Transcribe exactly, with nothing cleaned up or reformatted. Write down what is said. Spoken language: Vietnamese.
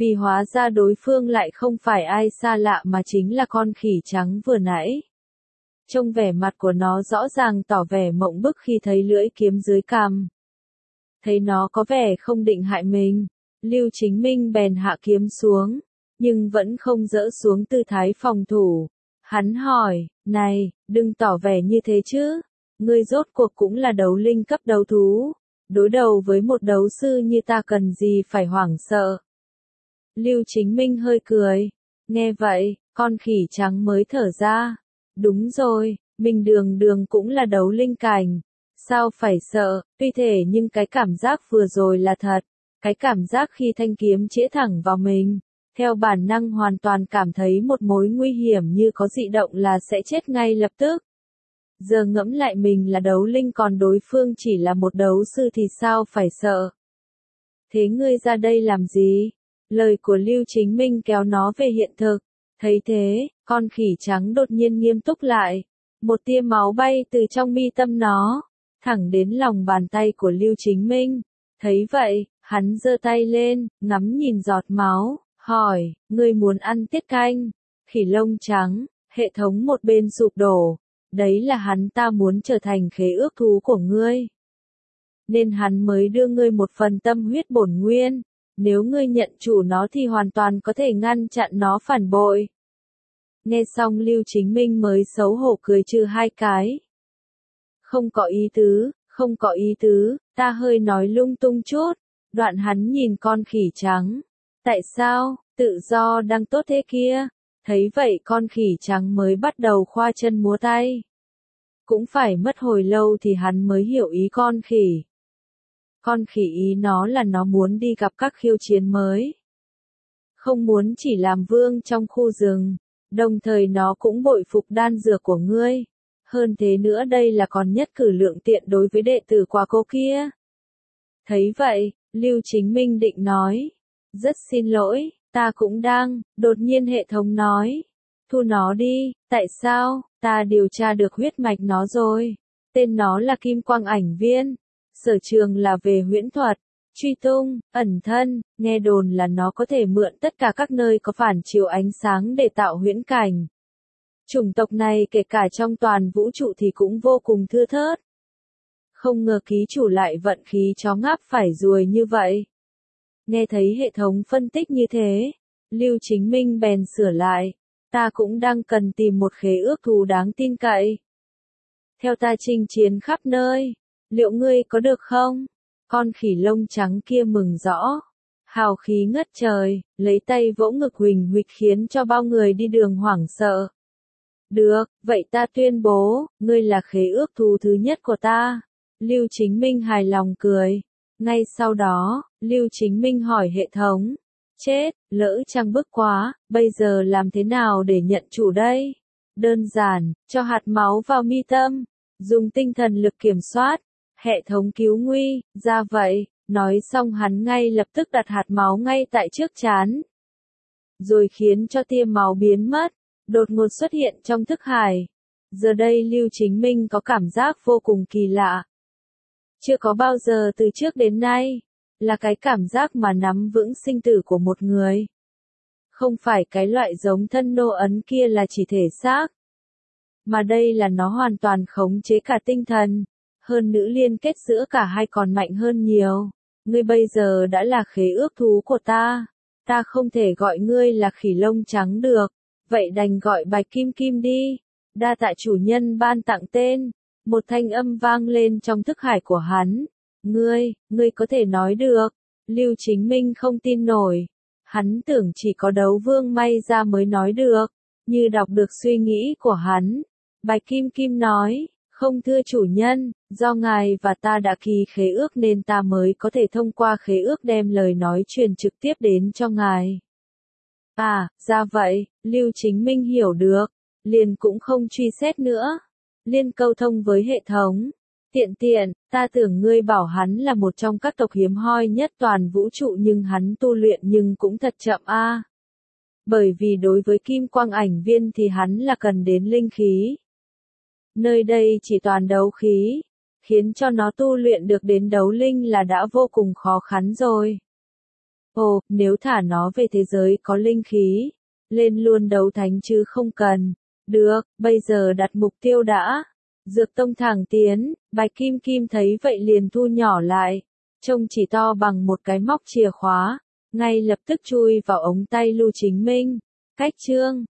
Vì hóa ra đối phương lại không phải ai xa lạ mà chính là con khỉ trắng vừa nãy. Trông vẻ mặt của nó rõ ràng tỏ vẻ mộng bức khi thấy lưỡi kiếm dưới cằm. Thấy nó có vẻ không định hại mình, Lưu Chính Minh bèn hạ kiếm xuống, nhưng vẫn không dỡ xuống tư thái phòng thủ. Hắn hỏi, này, đừng tỏ vẻ như thế chứ, ngươi rốt cuộc cũng là đấu linh cấp đấu thú, đối đầu với một đấu sư như ta cần gì phải hoảng sợ. Lưu Chính Minh hơi cười, nghe vậy, con khỉ trắng mới thở ra, đúng rồi, mình đường đường cũng là đấu linh cảnh, sao phải sợ, tuy thể nhưng cái cảm giác vừa rồi là thật, cái cảm giác khi thanh kiếm chĩa thẳng vào mình. Theo bản năng hoàn toàn cảm thấy một mối nguy hiểm như có dị động là sẽ chết ngay lập tức. Giờ ngẫm lại mình là đấu linh còn đối phương chỉ là một đấu sư thì sao phải sợ. Thế ngươi ra đây làm gì? Lời của Lưu Chính Minh kéo nó về hiện thực. Thấy thế, con khỉ trắng đột nhiên nghiêm túc lại. Một tia máu bay từ trong mi tâm nó, thẳng đến lòng bàn tay của Lưu Chính Minh. Thấy vậy, hắn giơ tay lên, ngắm nhìn giọt máu. Hỏi, ngươi muốn ăn tiết canh? Khỉ lông trắng, hệ thống một bên sụp đổ. Đấy là hắn ta muốn trở thành khế ước thú của ngươi. Nên hắn mới đưa ngươi một phần tâm huyết bổn nguyên. Nếu ngươi nhận chủ nó thì hoàn toàn có thể ngăn chặn nó phản bội. Nghe xong Lưu Chính Minh mới xấu hổ cười trừ hai cái. Không có ý tứ, không có ý tứ, ta hơi nói lung tung chút. Đoạn hắn nhìn con khỉ trắng. Tại sao, tự do đang tốt thế kia? Thấy vậy con khỉ trắng mới bắt đầu khoa chân múa tay. Cũng phải mất hồi lâu thì hắn mới hiểu ý con khỉ. Con khỉ ý nó là nó muốn đi gặp các khiêu chiến mới. Không muốn chỉ làm vương trong khu rừng, đồng thời nó cũng bội phục đan dược của ngươi. Hơn thế nữa đây là còn nhất cử lượng tiện đối với đệ tử quá cố kia. Thấy vậy, Lưu Chính Minh định nói. Rất xin lỗi, ta cũng đang, đột nhiên hệ thống nói. Thu nó đi, tại sao, ta điều tra được huyết mạch nó rồi. Tên nó là Kim Quang Ảnh Viên. Sở trường là về huyễn thuật, truy tung, ẩn thân, nghe đồn là nó có thể mượn tất cả các nơi có phản chiếu ánh sáng để tạo huyễn cảnh. Chủng tộc này kể cả trong toàn vũ trụ thì cũng vô cùng thưa thớt. Không ngờ ký chủ lại vận khí chó ngáp phải ruồi như vậy. Nghe thấy hệ thống phân tích như thế, Lưu Chính Minh bèn sửa lại, ta cũng đang cần tìm một khế ước thú đáng tin cậy. Theo ta chinh chiến khắp nơi, liệu ngươi có được không? Con khỉ lông trắng kia mừng rõ, hào khí ngất trời, lấy tay vỗ ngực huỳnh huỵch khiến cho bao người đi đường hoảng sợ. Được, vậy ta tuyên bố, ngươi là khế ước thú thứ nhất của ta. Lưu Chính Minh hài lòng cười. Ngay sau đó, Lưu Chính Minh hỏi hệ thống. Chết, lỡ chăng bức quá, bây giờ làm thế nào để nhận chủ đây? Đơn giản, cho hạt máu vào mi tâm, dùng tinh thần lực kiểm soát, hệ thống cứu nguy, ra vậy, nói xong hắn ngay lập tức đặt hạt máu ngay tại trước trán. Rồi khiến cho tia máu biến mất, đột ngột xuất hiện trong thức hải. Giờ đây Lưu Chính Minh có cảm giác vô cùng kỳ lạ. Chưa có bao giờ từ trước đến nay, là cái cảm giác mà nắm vững sinh tử của một người. Không phải cái loại giống thân nô ấn kia là chỉ thể xác. Mà đây là nó hoàn toàn khống chế cả tinh thần. Hơn nữ liên kết giữa cả hai còn mạnh hơn nhiều. Ngươi bây giờ đã là khế ước thú của ta. Ta không thể gọi ngươi là khỉ lông trắng được. Vậy đành gọi Bạch Kim Kim đi. Đa tạ chủ nhân ban tặng tên. Một thanh âm vang lên trong thức hải của hắn. Ngươi, ngươi có thể nói được. Lưu Chính Minh không tin nổi. Hắn tưởng chỉ có đấu vương may ra mới nói được. Như đọc được suy nghĩ của hắn. Bạch Kim Kim nói, không thưa chủ nhân, do ngài và ta đã ký khế ước nên ta mới có thể thông qua khế ước đem lời nói truyền trực tiếp đến cho ngài. À, ra vậy, Lưu Chính Minh hiểu được. Liền cũng không truy xét nữa. Liên câu thông với hệ thống. Tiện tiện, ta tưởng ngươi bảo hắn là một trong các tộc hiếm hoi nhất toàn vũ trụ nhưng hắn tu luyện nhưng cũng thật chậm a. À. Bởi vì đối với Kim Quang Ảnh Viên thì hắn là cần đến linh khí. Nơi đây chỉ toàn đấu khí, khiến cho nó tu luyện được đến đấu linh là đã vô cùng khó khăn rồi. Ồ, nếu thả nó về thế giới có linh khí, lên luôn đấu thánh chứ không cần. Được, bây giờ đặt mục tiêu đã. Dược tông thẳng tiến, Bạch Kim Kim thấy vậy liền thu nhỏ lại. Trông chỉ to bằng một cái móc chìa khóa, ngay lập tức chui vào ống tay Lưu Chính Minh. Cách chương